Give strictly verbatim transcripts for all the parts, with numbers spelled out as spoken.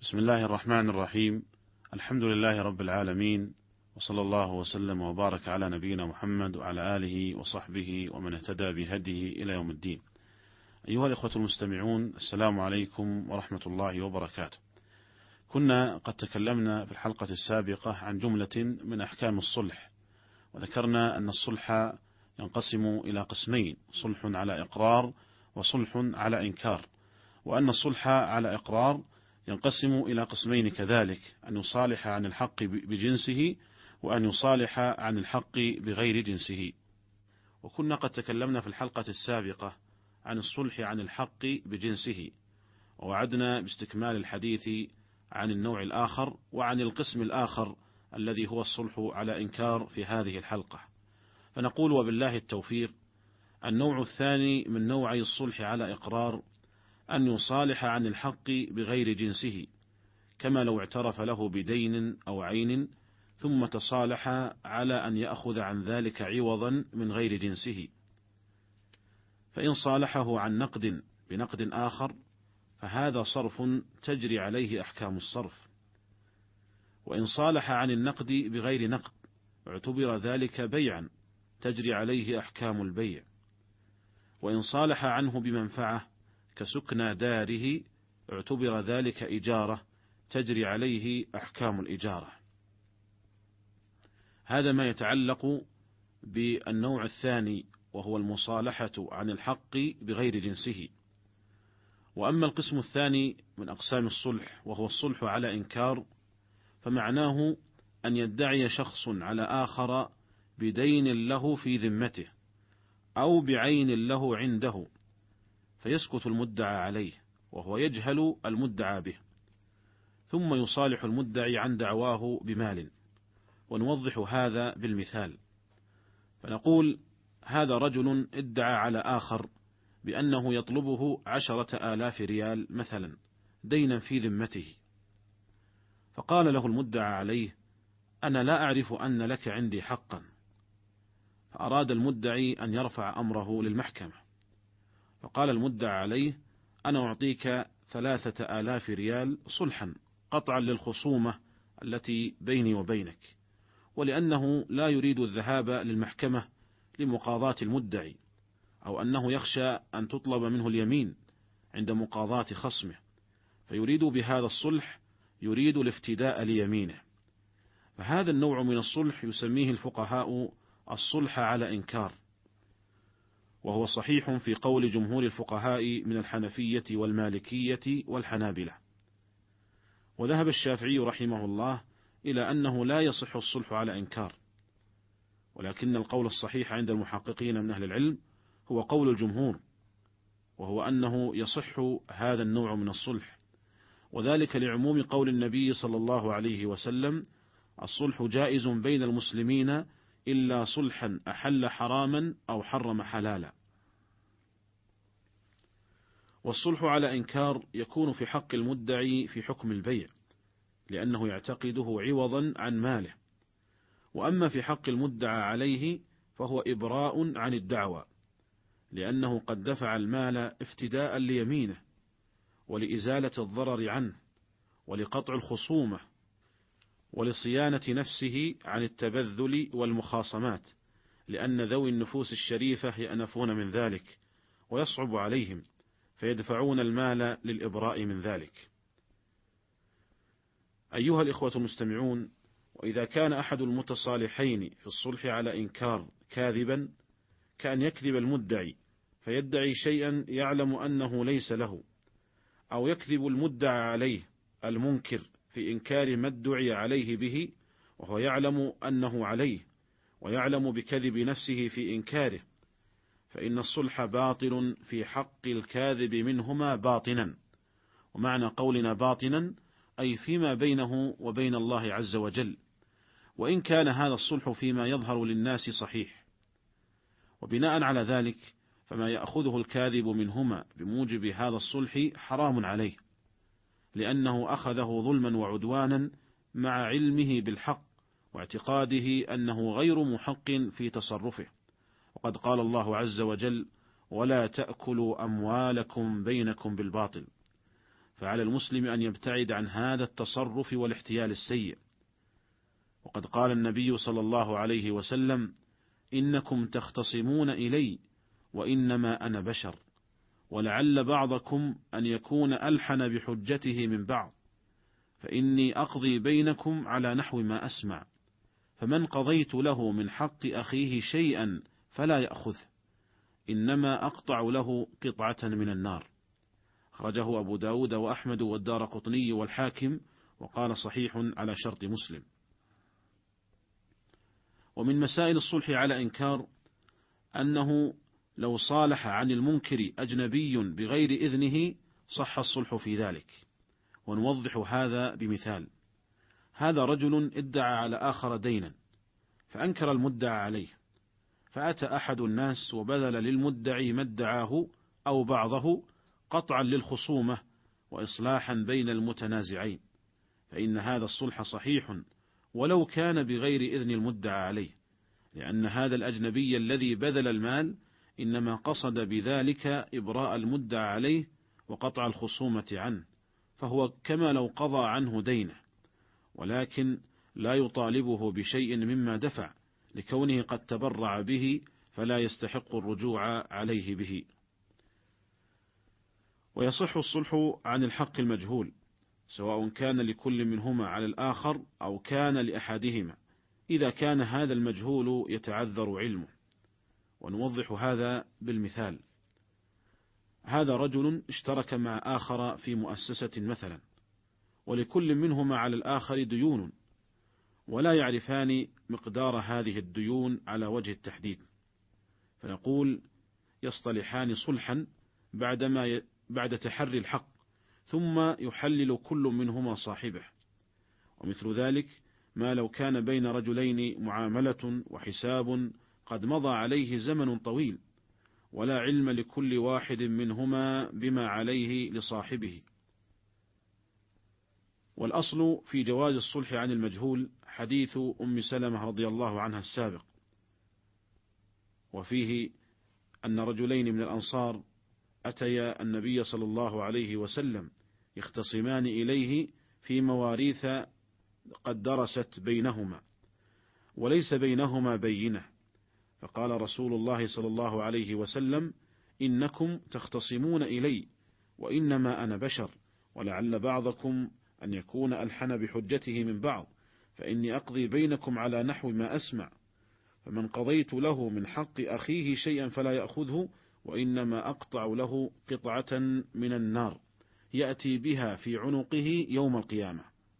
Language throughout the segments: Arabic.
بسم الله الرحمن الرحيم. الحمد لله رب العالمين، وصلى الله وسلم وبارك على نبينا محمد وعلى آله وصحبه ومن اهتدى بهديه إلى يوم الدين. أيها الإخوة المستمعون، السلام عليكم ورحمة الله وبركاته. كنا قد تكلمنا في الحلقة السابقة عن جملة من أحكام الصلح، وذكرنا أن الصلح ينقسم إلى قسمين: صلح على إقرار وصلح على إنكار، وأن الصلح على إقرار ينقسم إلى قسمين كذلك: أن يصالح عن الحق بجنسه، وأن يصالح عن الحق بغير جنسه. وكنا قد تكلمنا في الحلقة السابقة عن الصلح عن الحق بجنسه، ووعدنا باستكمال الحديث عن النوع الآخر وعن القسم الآخر الذي هو الصلح على إنكار في هذه الحلقة. فنقول وبالله التوفيق: النوع الثاني من نوعي الصلح على إقرار أن يصالح عن الحق بغير جنسه، كما لو اعترف له بدين أو عين ثم تصالح على أن يأخذ عن ذلك عوضا من غير جنسه. فإن صالحه عن نقد بنقد آخر فهذا صرف تجري عليه أحكام الصرف، وإن صالح عن النقد بغير نقد اعتبر ذلك بيعا تجري عليه أحكام البيع، وإن صالح عنه بمنفعة كسكنى داره اعتبر ذلك إجارة تجري عليه أحكام الإجارة. هذا ما يتعلق بالنوع الثاني، وهو المصالحة عن الحق بغير جنسه. وأما القسم الثاني من أقسام الصلح وهو الصلح على إنكار، فمعناه أن يدعي شخص على آخر بدين له في ذمته أو بعين له عنده، فيسكت المدعى عليه وهو يجهل المدعى به، ثم يصالح المدعي عن دعواه بمال. ونوضح هذا بالمثال، فنقول: هذا رجل ادعى على آخر بأنه يطلبه عشرة آلاف ريال مثلا دينا في ذمته، فقال له المدعى عليه: أنا لا أعرف أن لك عندي حقا. فأراد المدعي أن يرفع أمره للمحكمة، فقال المدعى عليه: أنا أعطيك ثلاثة آلاف ريال صلحا قطعا للخصومة التي بيني وبينك، ولأنه لا يريد الذهاب للمحكمة لمقاضاة المدعي، أو أنه يخشى أن تطلب منه اليمين عند مقاضاة خصمه، فيريد بهذا الصلح يريد الافتداء ليمينه. فهذا النوع من الصلح يسميه الفقهاء الصلح على إنكار، وهو صحيح في قول جمهور الفقهاء من الحنفية والمالكية والحنابلة. وذهب الشافعي رحمه الله إلى أنه لا يصح الصلح على إنكار، ولكن القول الصحيح عند المحققين من أهل العلم هو قول الجمهور، وهو أنه يصح هذا النوع من الصلح، وذلك لعموم قول النبي صلى الله عليه وسلم: الصلح جائز بين المسلمين إلا صلحا أحل حراما أو حرم حلالا. والصلح على إنكار يكون في حق المدعي في حكم البيع، لأنه يعتقده عوضا عن ماله. وأما في حق المدعى عليه فهو إبراء عن الدعوى، لأنه قد دفع المال افتداء ليمينه ولإزالة الضرر عنه ولقطع الخصومة ولصيانة نفسه عن التبذل والمخاصمات، لأن ذوي النفوس الشريفة يأنفون من ذلك ويصعب عليهم، فيدفعون المال للإبراء من ذلك. أيها الإخوة المستمعون، وإذا كان أحد المتصالحين في الصلح على إنكار كاذبا، كأن يكذب المدعي فيدعي شيئا يعلم أنه ليس له، أو يكذب المدعى عليه المنكر في إنكار ما ادعي عليه به وهو يعلم أنه عليه، ويعلم بكذب نفسه في إنكاره، فإن الصلح باطل في حق الكاذب منهما باطنا. ومعنى قولنا باطنا أي فيما بينه وبين الله عز وجل، وإن كان هذا الصلح فيما يظهر للناس صحيح. وبناء على ذلك فما يأخذه الكاذب منهما بموجب هذا الصلح حرام عليه، لأنه أخذه ظلما وعدوانا مع علمه بالحق واعتقاده أنه غير محق في تصرفه. وقد قال الله عز وجل: ولا تأكلوا أموالكم بينكم بالباطل. فعلى المسلم أن يبتعد عن هذا التصرف والاحتيال السيء. وقد قال النبي صلى الله عليه وسلم: إنكم تختصمون إلي وإنما أنا بشر، ولعل بعضكم أن يكون ألحن بحجته من بعض، فإني أقضي بينكم على نحو ما أسمع، فمن قضيت له من حق أخيه شيئا فلا يأخذه، إنما أقطع له قطعة من النار. أخرجه أبو داود وأحمد والدارقطني والحاكم، وقال صحيح على شرط مسلم. ومن مسائل الصلح على إنكار أنه لو صالح عن المنكر أجنبي بغير إذنه صح الصلح في ذلك. ونوضح هذا بمثال: هذا رجل ادعى على آخر دينا، فأنكر المدعى عليه، فأتى أحد الناس وبذل للمدعي ما ادعاه أو بعضه قطعا للخصومة وإصلاحا بين المتنازعين، فإن هذا الصلح صحيح ولو كان بغير إذن المدعى عليه، لأن هذا الأجنبي الذي بذل المال إنما قصد بذلك إبراء المدعى عليه وقطع الخصومة عنه، فهو كما لو قضى عنه دينه، ولكن لا يطالبه بشيء مما دفع لكونه قد تبرع به، فلا يستحق الرجوع عليه به. ويصح الصلح عن الحق المجهول، سواء كان لكل منهما على الآخر أو كان لأحدهما، إذا كان هذا المجهول يتعذر علمه. ونوضح هذا بالمثال: هذا رجل اشترك مع آخر في مؤسسة مثلا، ولكل منهما على الآخر ديون، ولا يعرفان مقدار هذه الديون على وجه التحديد، فنقول يصطلحان صلحا بعدما بعد تحري الحق، ثم يحلل كل منهما صاحبه. ومثل ذلك ما لو كان بين رجلين معاملة وحساب قد مضى عليه زمن طويل، ولا علم لكل واحد منهما بما عليه لصاحبه. والأصل في جواز الصلح عن المجهول حديث أم سلمة رضي الله عنها السابق، وفيه أن رجلين من الأنصار أتيا النبي صلى الله عليه وسلم يختصمان إليه في مواريث قد درست بينهما وليس بينهما بينة، فقال رسول الله صلى الله عليه وسلم: إنكم تختصمون إلي وإنما أنا بشر، ولعل بعضكم أن يكون ألحن بحجته من بعض، فإني أقضي بينكم على نحو ما أسمع، فمن قضيت له من حق أخيه شيئا فلا يأخذه، وإنما أقطع له قطعة من النار يأتي بها في عنقه يوم القيامة.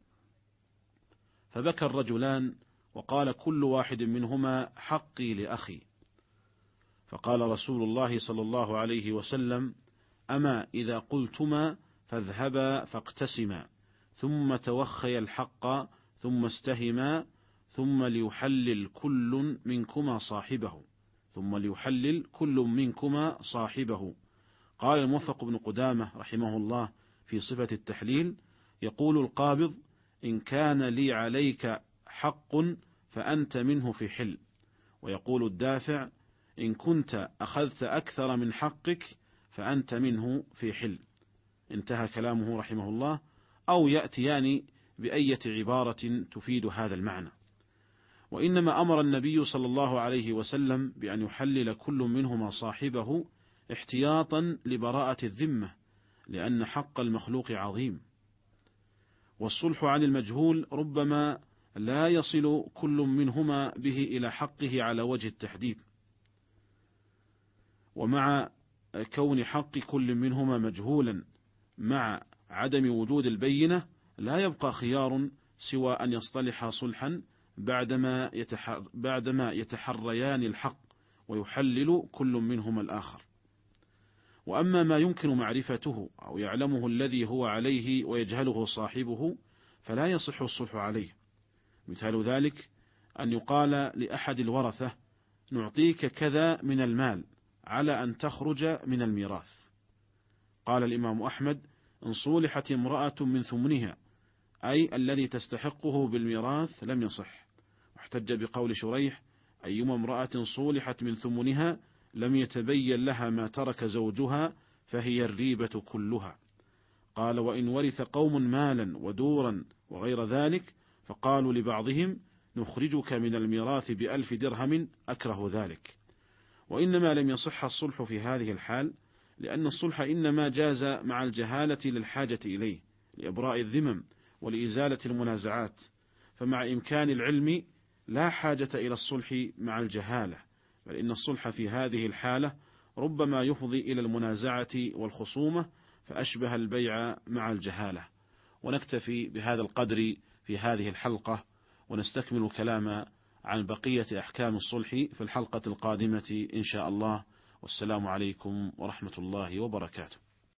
فبكى الرجلان وقال كل واحد منهما: حقي لأخي. فقال رسول الله صلى الله عليه وسلم: أما إذا قلتما فاذهبا فاقتسما، ثم توخيا الحق، ثم استهما، ثم ليحلل كل منكما صاحبه ثم ليحلل كل منكما صاحبه. قال الموفق بن قدامة رحمه الله في صفة التحليل: يقول القابض: إن كان لي عليك حق فأنت منه في حل. ويقول الدافع: إن كنت أخذت أكثر من حقك فأنت منه في حل. انتهى كلامه رحمه الله. أو يأتيان بأية عبارة تفيد هذا المعنى. وإنما أمر النبي صلى الله عليه وسلم بأن يحلل كل منهما صاحبه احتياطا لبراءة الذمة، لأن حق المخلوق عظيم. والصلح عن المجهول ربما لا يصل كل منهما به إلى حقه على وجه التحديد، ومع كون حق كل منهما مجهولا مع عدم وجود البينة لا يبقى خيار سوى أن يصطلح صلحا بعدما يتحر بعدما يتحريان الحق ويحلل كل منهما الآخر. وأما ما يمكن معرفته أو يعلمه الذي هو عليه ويجهله صاحبه فلا يصح الصلح عليه. مثال ذلك أن يقال لأحد الورثة: نعطيك كذا من المال على أن تخرج من الميراث. قال الإمام أحمد: إن صولحت امرأة من ثمنها، أي الذي تستحقه بالميراث، لم يصح. واحتج بقول شريح: أيما امرأة صولحت من ثمنها لم يتبين لها ما ترك زوجها فهي الريبة كلها. قال: وإن ورث قوم مالا ودورا وغير ذلك فقالوا لبعضهم: نخرجك من الميراث بألف درهم أكره ذلك. وإنما لم يصح الصلح في هذه الحال، لأن الصلح إنما جاز مع الجهالة للحاجة إليه لإبراء الذمم ولإزالة المنازعات، فمع إمكان العلم لا حاجة إلى الصلح مع الجهالة، بل إن الصلح في هذه الحالة ربما يفضي إلى المنازعة والخصومة، فأشبه البيع مع الجهالة. ونكتفي بهذا القدر في هذه الحلقة، ونستكمل الكلام عن بقية أحكام الصلح في الحلقة القادمة إن شاء الله. والسلام عليكم ورحمة الله وبركاته.